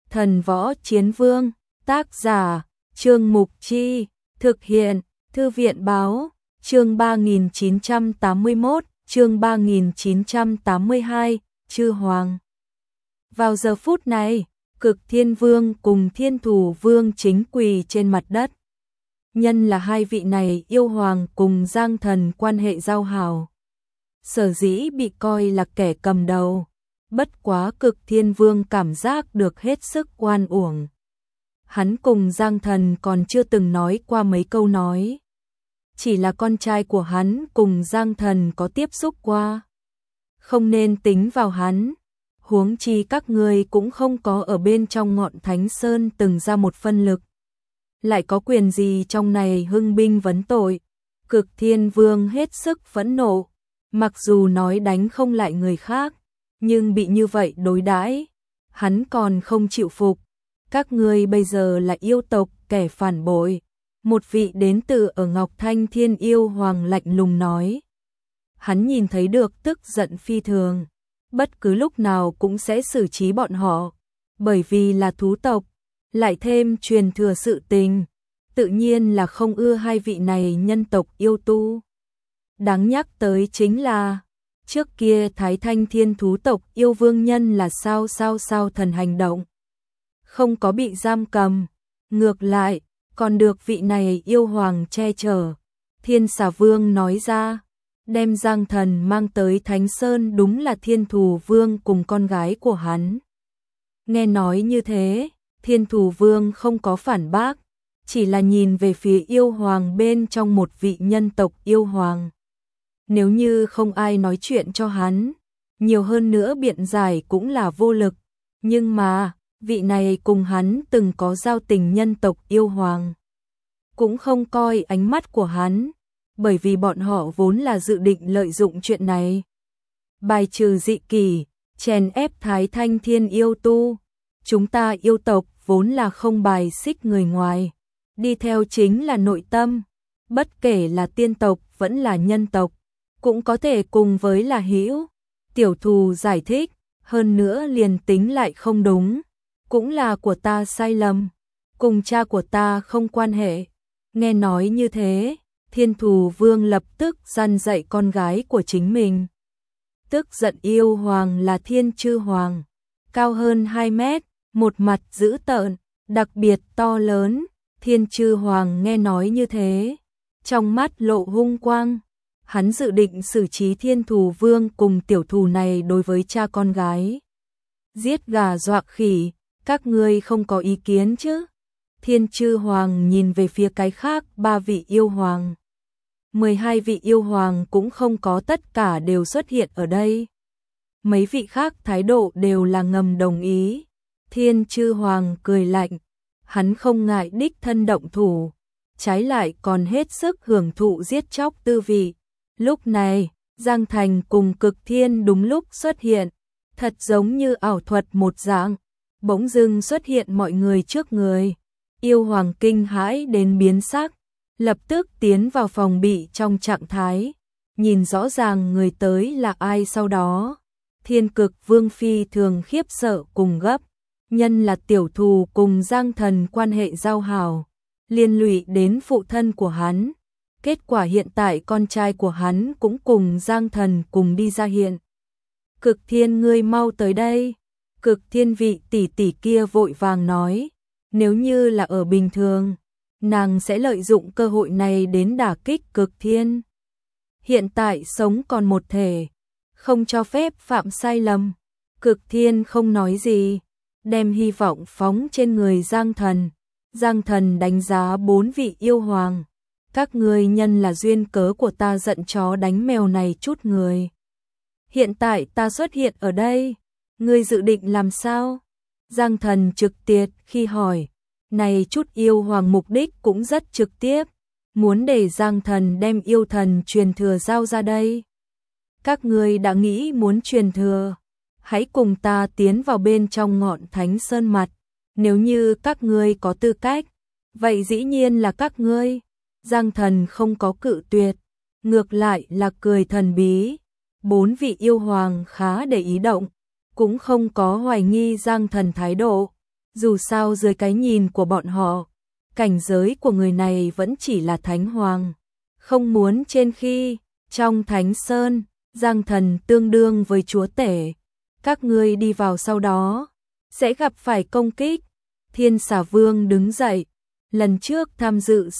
Thần Võ Chiến Vương, tác giả, Trương Mục Chi, thực hiện, Thư viện Báo, chương 3981, chương 3982, Chư Hoàng. Vào giờ phút này, Cực Thiên Vương cùng Thiên Thủ Vương chính quỳ trên mặt đất. Nhân là hai vị này yêu hoàng cùng Giang Thần quan hệ giao hảo, sở dĩ bị coi là kẻ cầm đầu. Bất quá Cực Thiên Vương cảm giác được hết sức oan uổng. Hắn cùng Giang Thần còn chưa từng nói qua mấy câu nói. Chỉ là con trai của hắn cùng Giang Thần có tiếp xúc qua. Không nên tính vào hắn. Huống chi các ngươi cũng không có ở bên trong ngọn Thánh Sơn từng ra một phân lực. Lại có quyền gì trong này hưng binh vấn tội. Cực Thiên Vương hết sức phẫn nộ. Mặc dù nói đánh không lại người khác, nhưng bị như vậy đối đãi, hắn còn không chịu phục. Các ngươi bây giờ là yêu tộc, kẻ phản bội. Một vị đến từ ở Ngọc Thanh Thiên yêu hoàng lạnh lùng nói. Hắn nhìn thấy được tức giận phi thường. Bất cứ lúc nào cũng sẽ xử trí bọn họ. Bởi vì là thú tộc, lại thêm truyền thừa sự tình. Tự nhiên là không ưa hai vị này nhân tộc yêu tu. Đáng nhắc tới chính là trước kia Thái Thanh Thiên thú tộc yêu vương nhân là sao thần hành động. Không có bị giam cầm, ngược lại, còn được vị này yêu hoàng che chở. Thiên Xà Vương nói ra, đem Giang Thần mang tới Thánh Sơn đúng là Thiên Thù Vương cùng con gái của hắn. Nghe nói như thế, Thiên Thù Vương không có phản bác, chỉ là nhìn về phía yêu hoàng bên trong một vị nhân tộc yêu hoàng. Nếu như không ai nói chuyện cho hắn, nhiều hơn nữa biện giải cũng là vô lực. Nhưng mà, vị này cùng hắn từng có giao tình nhân tộc yêu hoàng. Cũng không coi ánh mắt của hắn, bởi vì bọn họ vốn là dự định lợi dụng chuyện này. Bài trừ dị kỷ, chèn ép Thái Thanh Thiên yêu tu. Chúng ta yêu tộc vốn là không bài xích người ngoài. Đi theo chính là nội tâm. Bất kể là tiên tộc vẫn là nhân tộc. Cũng có thể cùng với là hữu. Tiểu Thù giải thích, hơn nữa liền tính lại không đúng, cũng là của ta sai lầm, cùng cha của ta không quan hệ. Nghe nói như thế, Thiên Thù Vương lập tức răn dạy con gái của chính mình. Tức giận yêu hoàng là Thiên Chư Hoàng, cao hơn 2 mét, một mặt dữ tợn, đặc biệt to lớn. Thiên Chư Hoàng nghe nói như thế, trong mắt lộ hung quang. Hắn dự định xử trí Thiên Thù Vương cùng tiểu thù này đối với cha con gái. Giết gà dọa khỉ, các ngươi không có ý kiến chứ? Thiên Chư Hoàng nhìn về phía cái khác 3 vị yêu hoàng. 12 vị yêu hoàng cũng không có tất cả đều xuất hiện ở đây. Mấy vị khác thái độ đều là ngầm đồng ý. Thiên Chư Hoàng cười lạnh, hắn không ngại đích thân động thủ, trái lại còn hết sức hưởng thụ giết chóc tư vị. Lúc này, Giang Thành cùng Cực Thiên đúng lúc xuất hiện, thật giống như ảo thuật một dạng, bỗng dưng xuất hiện mọi người trước người. Yêu hoàng kinh hãi đến biến sắc, lập tức tiến vào phòng bị trong trạng thái, nhìn rõ ràng người tới là ai. Sau đó, Thiên Cực Vương phi thường khiếp sợ cùng gấp, nhân là tiểu thù cùng Giang Thần quan hệ giao hảo, liên lụy đến phụ thân của hắn. Kết quả hiện tại con trai của hắn cũng cùng Giang Thần cùng đi ra hiện. Cực Thiên, ngươi mau tới đây. Cực Thiên vị tỷ tỷ kia vội vàng nói, nếu như là ở bình thường, nàng sẽ lợi dụng cơ hội này đến đả kích Cực Thiên. Hiện tại sống còn một thể, không cho phép phạm sai lầm. Cực Thiên không nói gì, đem hy vọng phóng trên người Giang Thần. Giang Thần đánh giá 4 vị yêu hoàng. Các ngươi nhân là duyên cớ của ta giận chó đánh mèo này chút người. Hiện tại ta xuất hiện ở đây, ngươi dự định làm sao? Giang Thần trực tiệt khi hỏi, này chút yêu hoàng mục đích cũng rất trực tiếp, muốn để Giang Thần đem yêu thần truyền thừa giao ra đây. Các ngươi đã nghĩ muốn truyền thừa, hãy cùng ta tiến vào bên trong ngọn Thánh Sơn mặt, nếu như các ngươi có tư cách, vậy dĩ nhiên là các ngươi. Giang Thần không có cự tuyệt, ngược lại là cười thần bí. 4 vị yêu hoàng khá để ý động, cũng không có hoài nghi Giang Thần thái độ. Dù sao dưới cái nhìn của bọn họ, cảnh giới của người này vẫn chỉ là thánh hoàng, không muốn trên khi trong Thánh Sơn, Giang Thần tương đương với chúa tể, các ngươi đi vào sau đó sẽ gặp phải công kích. Thiên Xà Vương đứng dậy, lần trước tham dự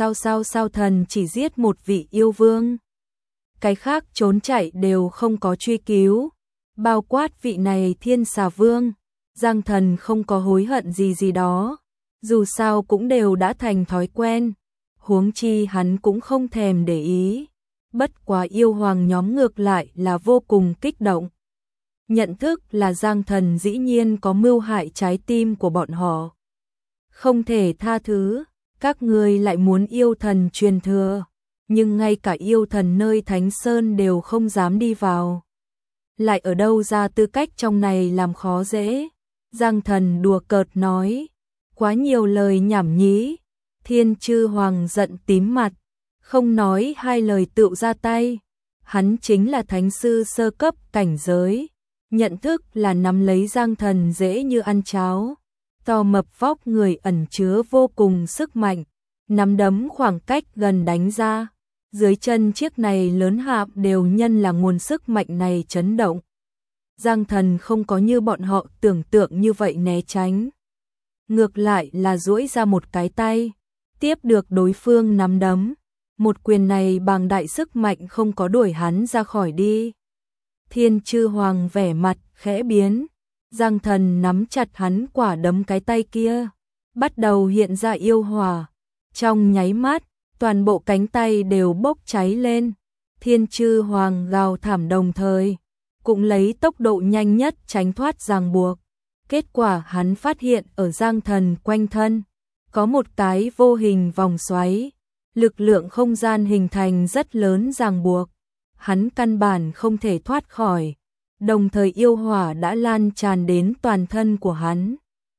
sao thần chỉ giết một vị yêu vương, cái khác trốn chạy đều không có truy cứu, bao quát vị này Thiên Xà Vương. Giang Thần không có hối hận gì đó, dù sao cũng đều đã thành thói quen, huống chi hắn cũng không thèm để ý. Bất quá yêu hoàng nhóm ngược lại là vô cùng kích động. Nhận thức là Giang Thần dĩ nhiên có mưu hại trái tim của bọn họ. Không thể tha thứ, các ngươi lại muốn yêu thần truyền thừa, nhưng ngay cả yêu thần nơi Thánh Sơn đều không dám đi vào. Lại ở đâu ra tư cách trong này làm khó dễ? Giang Thần đùa cợt nói, quá nhiều lời nhảm nhí. Thiên Chư Hoàng giận tím mặt, không nói hai lời tựu ra tay. Hắn chính là thánh sư sơ cấp cảnh giới, nhận thức là nắm lấy Giang Thần dễ như ăn cháo. To mập vóc người ẩn chứa vô cùng sức mạnh, nắm đấm khoảng cách gần đánh ra. Dưới chân chiếc này lớn hạp đều nhân là nguồn sức mạnh này chấn động. Giang Thần không có như bọn họ tưởng tượng như vậy né tránh. Ngược lại là duỗi ra một cái tay, tiếp được đối phương nắm đấm. Một quyền này bằng đại sức mạnh không có đuổi hắn ra khỏi đi. Thiên Chư Hoàng vẻ mặt khẽ biến, Giang Thần nắm chặt hắn quả đấm cái tay kia, bắt đầu hiện ra yêu hỏa. Trong nháy mắt, toàn bộ cánh tay đều bốc cháy lên. Thiên Chư Hoàng gào thảm đồng thời, cũng lấy tốc độ nhanh nhất tránh thoát ràng buộc. Kết quả hắn phát hiện ở Giang Thần quanh thân có một cái vô hình vòng xoáy, lực lượng không gian hình thành rất lớn ràng buộc, hắn căn bản không thể thoát khỏi, đồng thời yêu hỏa đã lan tràn đến toàn thân của hắn.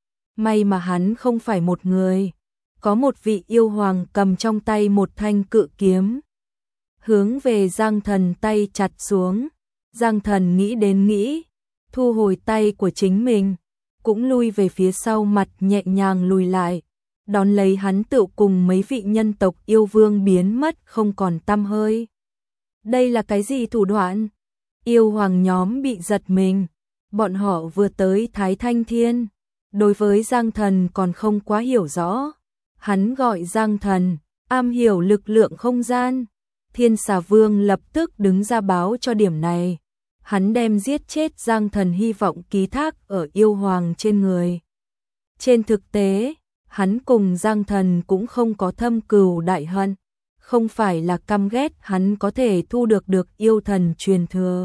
May mà hắn không phải một người, có một vị yêu hoàng cầm trong tay một thanh cự kiếm, hướng về Giang Thần tay chặt xuống. Giang Thần nghĩ đến nghĩ, thu hồi tay của chính mình, cũng lui về phía sau, mặt nhẹ nhàng lùi lại, đón lấy hắn tự cùng mấy vị nhân tộc yêu vương biến mất không còn tăm hơi. Đây là cái gì thủ đoạn? Yêu hoàng nhóm bị giật mình, bọn họ vừa tới Thái Thanh Thiên, đối với Giang Thần còn không quá hiểu rõ. Hắn gọi Giang Thần, am hiểu lực lượng không gian. Thiên Xà Vương lập tức đứng ra báo cho điểm này. Hắn đem giết chết Giang Thần hy vọng ký thác ở yêu hoàng trên người. Trên thực tế, hắn cùng Giang Thần cũng không có thâm cừu đại hận, không phải là căm ghét hắn có thể thu được yêu thần truyền thừa.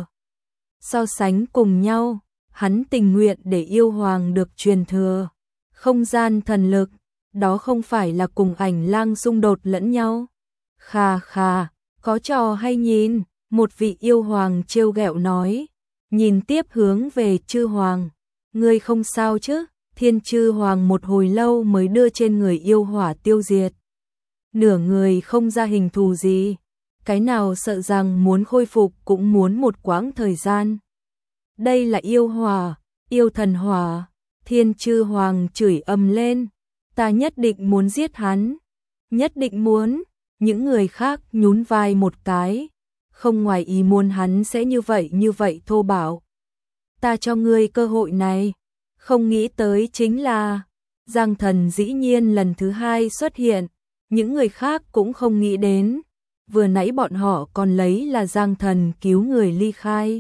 So sánh cùng nhau, hắn tình nguyện để yêu hoàng được truyền thừa không gian thần lực, đó không phải là cùng Ảnh Lang xung đột lẫn nhau. Khà khà, có trò hay nhìn, một vị yêu hoàng trêu ghẹo nói, nhìn tiếp hướng về Chư Hoàng, ngươi không sao chứ? Thiên Chư Hoàng một hồi lâu mới đưa trên người yêu hỏa tiêu diệt. Nửa người không ra hình thù gì, cái nào sợ rằng muốn khôi phục cũng muốn một quãng thời gian. Đây là yêu hỏa, yêu thần hỏa. Thiên Chư Hoàng chửi ầm lên, ta nhất định muốn giết hắn, nhất định muốn. Những người khác nhún vai một cái, không ngoài ý muốn hắn sẽ như vậy thô bạo. Ta cho ngươi cơ hội này, không nghĩ tới chính là Giang Thần dĩ nhiên lần thứ hai xuất hiện, những người khác cũng không nghĩ đến, vừa nãy bọn họ còn lấy là Giang Thần cứu người ly khai,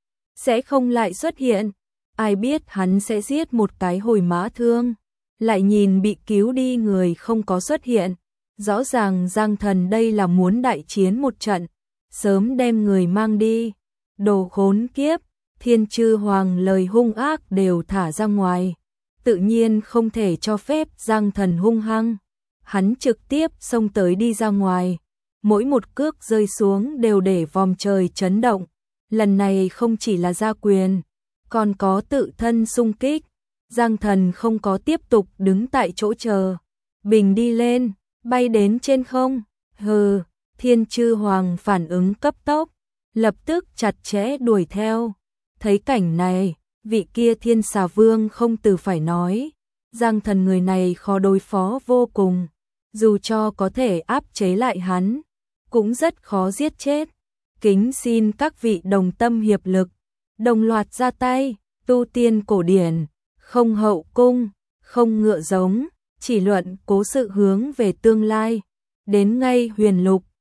sẽ không lại xuất hiện, ai biết hắn sẽ giết một cái hồi mã thương, lại nhìn bị cứu đi người không có xuất hiện. Rõ ràng Giang Thần đây là muốn đại chiến một trận, sớm đem người mang đi. Đồ khốn kiếp, Thiên Chư Hoàng lời hung ác đều thả ra ngoài, tự nhiên không thể cho phép Giang Thần hung hăng. Hắn trực tiếp xông tới đi ra ngoài, mỗi một cước rơi xuống đều để vòm trời chấn động. Lần này không chỉ là ra quyền, còn có tự thân xung kích. Giang Thần không có tiếp tục đứng tại chỗ chờ, bình đi lên, bay đến trên không. Hừ, Thiên Chư Hoàng phản ứng cấp tốc, lập tức chặt chẽ đuổi theo. Thấy cảnh này, vị kia Thiên Xà Vương không từ phải nói, Giang Thần người này khó đối phó vô cùng, dù cho có thể áp chế lại hắn, cũng rất khó giết chết. Kính xin các vị đồng tâm hiệp lực, đồng loạt ra tay, tu tiên cổ điển, không hậu cung, không ngựa giống, chỉ luận cố sự hướng về tương lai, đến ngay huyền lục,